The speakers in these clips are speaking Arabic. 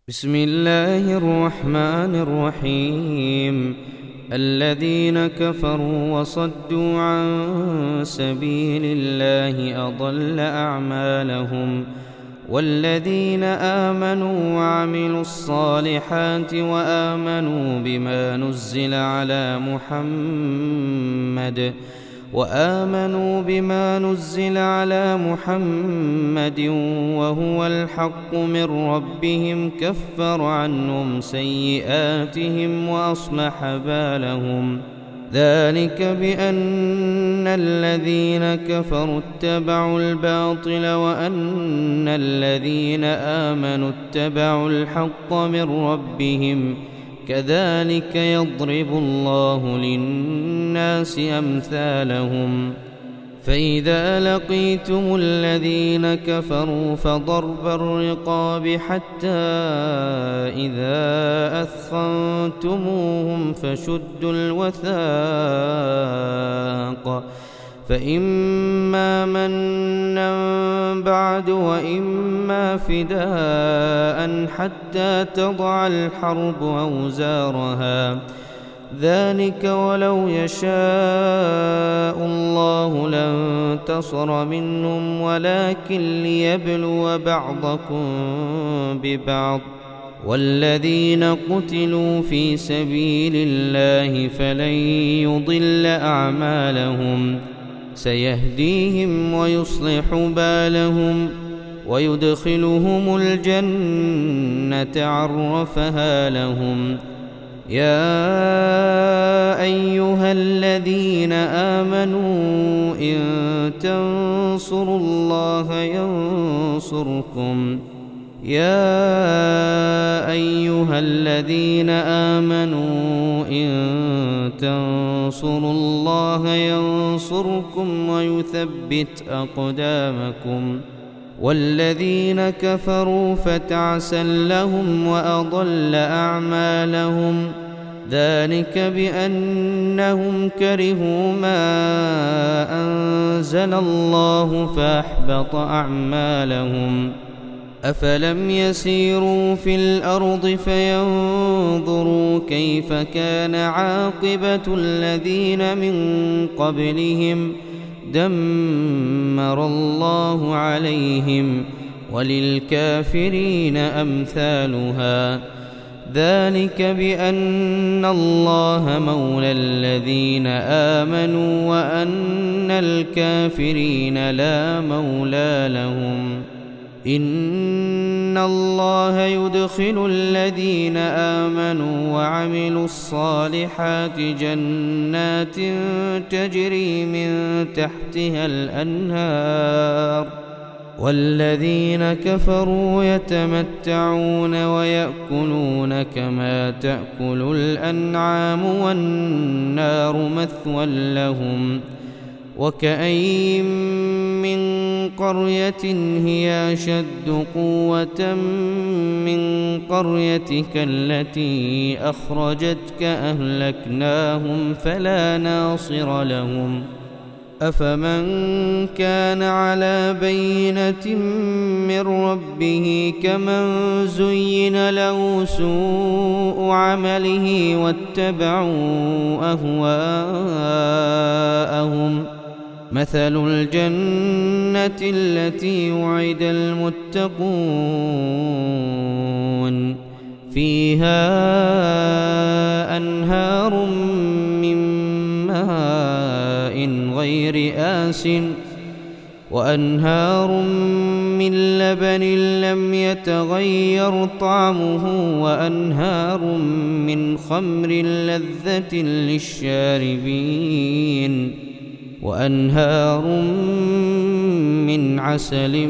بسم الله الرحمن الرحيم. الذين كفروا وصدوا عن سبيل الله أضل أعمالهم، والذين آمنوا وعملوا الصالحات وآمنوا بما نزل على محمد وهو الحق من ربهم كفر عنهم سيئاتهم وأصلح بالهم. ذلك بأن الذين كفروا اتبعوا الباطل وأن الذين آمنوا اتبعوا الحق من ربهم، كذلك يضرب الله للناس أمثالهم. فإذا لقيتم الذين كفروا فضرب الرقاب حتى إذا أثخنتموهم فشدوا الوثاق، فإما منا بعد وإما فداء حتى تضع الحرب أوزارها. ذلك ولو يشاء الله لانتصر منهم ولكن ليبلو بعضكم ببعض. والذين قتلوا في سبيل الله فلن يضل أعمالهم، سيهديهم ويصلح بالهم ويدخلهم الجنة عرفها لهم. يا أيها الذين آمنوا إن تنصروا الله ينصركم ويثبت أقدامكم. والذين كفروا فتعسا لهم وأضل أعمالهم. ذلك بأنهم كرهوا ما أنزل الله فأحبط أعمالهم. أفلم يسيروا في الأرض فينظروا كيف كان عاقبة الذين من قبلهم، دمر الله عليهم وللكافرين أمثالها. ذلك بأن الله مولى الذين آمنوا وأن الكافرين لا مولى لهم. إن الله يدخل الذين آمنوا وعملوا الصالحات جنات تجري من تحتها الأنهار، والذين كفروا يتمتعون ويأكلون كما تأكل الأنعام والنار مثوى لهم. وكأين من قرية هي أشد قوة من قريتك التي أخرجتك أهلكناهم فلا ناصر لهم. أفمن كان على بينة من ربه كمن زين له سوء عمله واتبعوا أهواءهم. مثل الجنة التي وعد المتقون فيها أنهار من ماء غير آسٍ وأنهار من لبن لم يتغير طعمه وأنهار من خمر لذة للشاربين وأنهار من عسل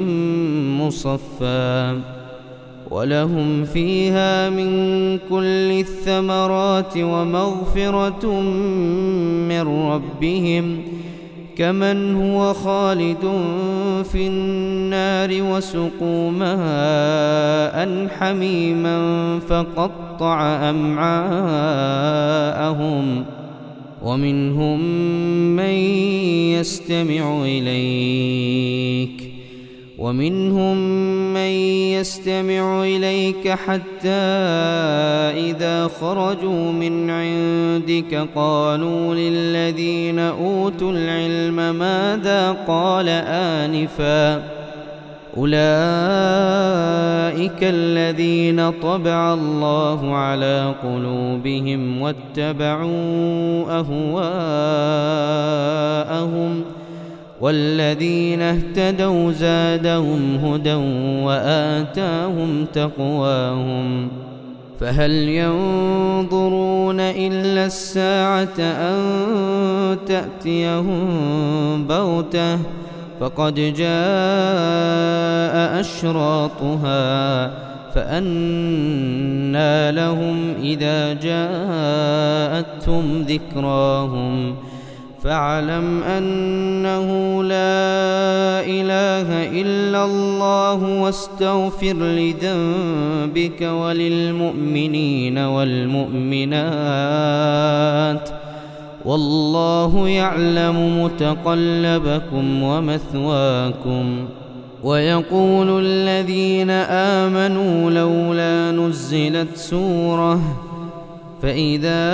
مصفى. ولهم فيها من كل الثمرات ومغفرة من ربهم كمن هو خالد في النار وسقوا ماء حميما فقطع أمعاءهم. ومنهم من يستمع إليك ومنهم من يستمع إليك حتى إذا خرجوا من عندك قالوا للذين أوتوا العلم ماذا قال آنفا أولئك الذين طبع الله على قلوبهم واتبعوا أهواءهم والذين اهتدوا زادهم هدى وآتاهم تقواهم فهل ينظرون إلا الساعة أن تأتيهم بغتة فقد جاء أشراطها فأنى لهم إذا جاءتهم ذكراهم فاعلم أنه لا إله إلا الله واستغفر لذنبك وللمؤمنين والمؤمنات والله يعلم متقلبكم ومثواكم ويقول الذين آمنوا لولا نزلت سورة فإذا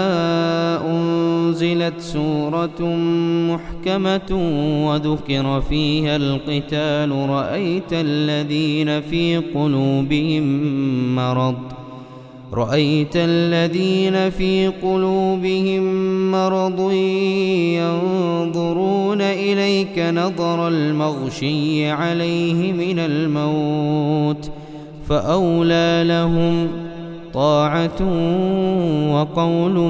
أنزلت سورة محكمة وذكر فيها القتال رأيت الذين في قلوبهم مرض ينظرون إليك نظر المغشي عليه من الموت فأولى لهم طاعة وقول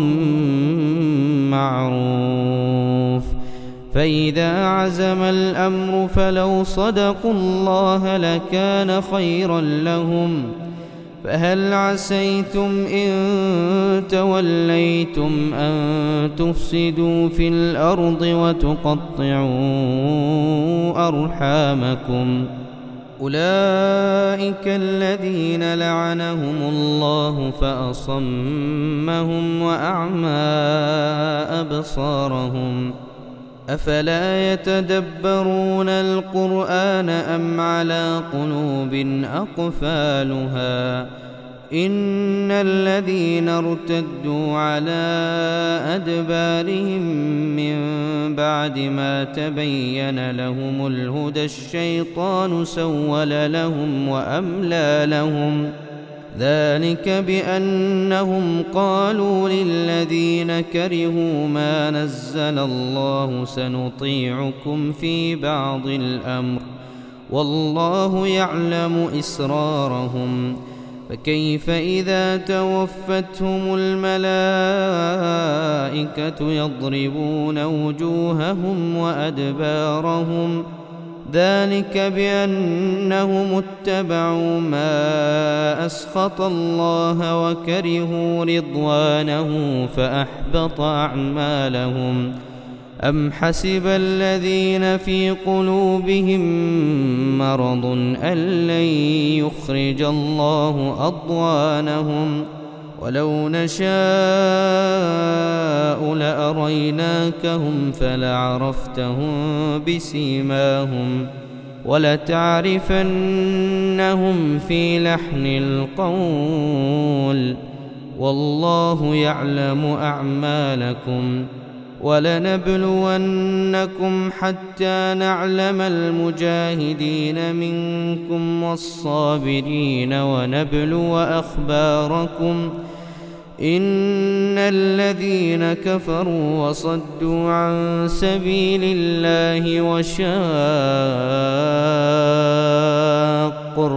معروف فإذا عزم الأمر فلو صدقوا الله لكان خيرا لهم فهل عسيتم إن توليتم أن تفسدوا في الأرض وتقطعوا أرحامكم أولئك الذين لعنهم الله فأصمهم وأعمى أبصارهم أفلا يتدبرون القرآن أم على قلوب أقفالها إن الذين ارتدوا على أدبارهم من بعد ما تبين لهم الهدى الشيطان سول لهم وأملى لهم ذلك بأنهم قالوا للذين كرهوا ما نزل الله سنطيعكم في بعض الأمر والله يعلم إسرارهم فكيف إذا توفتهم الملائكة يضربون وجوههم وأدبارهم ذلك بأنهم اتبعوا ما أسخط الله وكرهوا رضوانه فأحبط أعمالهم أم حسب الذين في قلوبهم مرض أن لن يخرج الله أضغانهم ولو نشاء لأريناكهم فلعرفتهم بسيماهم ولتعرفنهم في لحن القول والله يعلم أعمالكم ولنبلونكم حتى نعلم المجاهدين منكم والصابرين ونبلو أخباركم إن الذين كفروا وصدوا عن سبيل الله وشاقوا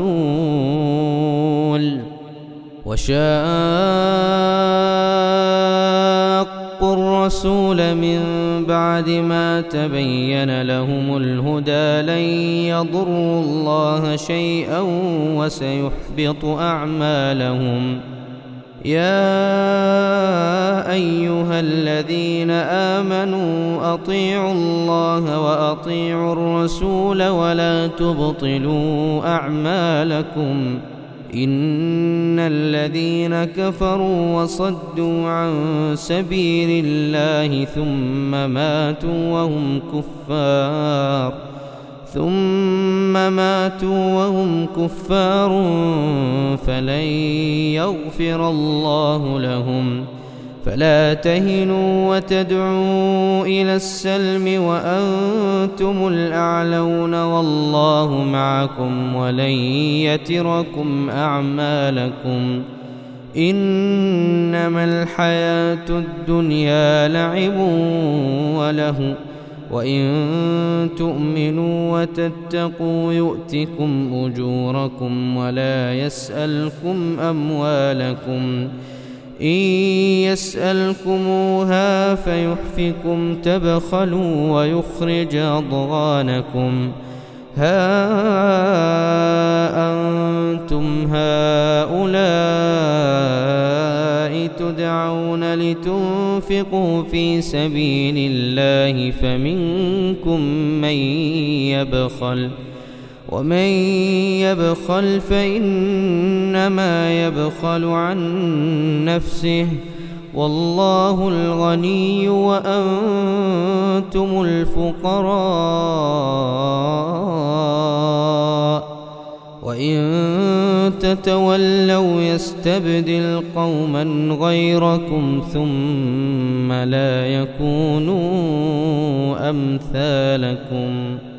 الرسول من بعد ما تبين لهم الهدى لن يضروا الله شيئا وسيحبط أعمالهم يا أيها الذين آمنوا أطيعوا الله وأطيعوا الرسول ولا تبطلوا أعمالكم إن الذين كفروا وصدوا عن سبيل الله ثم ماتوا وهم كفار ثم ماتوا وهم كفار فلن يغفر الله لهم. فلا تهنوا وتدعوا إلى السلم وأنتم الأعلون والله معكم ولن يتركم أعمالكم. إنما الحياة الدنيا لعب وله وإن تؤمنوا وتتقوا يؤتكم أجوركم ولا يسألكم أموالكم. إن يسألكموها فيحفكم تبخلوا ويخرج أضغانكم. ها أنتم هؤلاء تدعون لتنفقوا في سبيل الله فمنكم من يبخل ومن يبخل فإنما يبخل عن نفسه والله الغني وأنتم الفقراء وإن تتولوا يستبدل قوما غيركم ثم لا يكونوا أمثالكم.